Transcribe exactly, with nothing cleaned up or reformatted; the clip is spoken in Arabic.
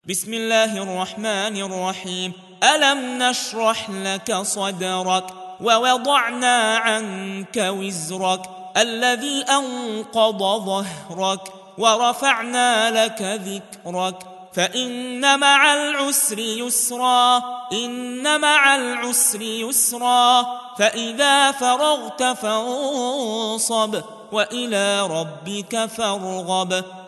بسم الله الرحمن الرحيم. ألم نشرح لك صدرك ووضعنا عنك وزرك الذي أنقض ظهرك ورفعنا لك ذكرك فإن مع العسر يسرا إن مع العسر يسرا فإذا فرغت فانصب وإلى ربك فارغب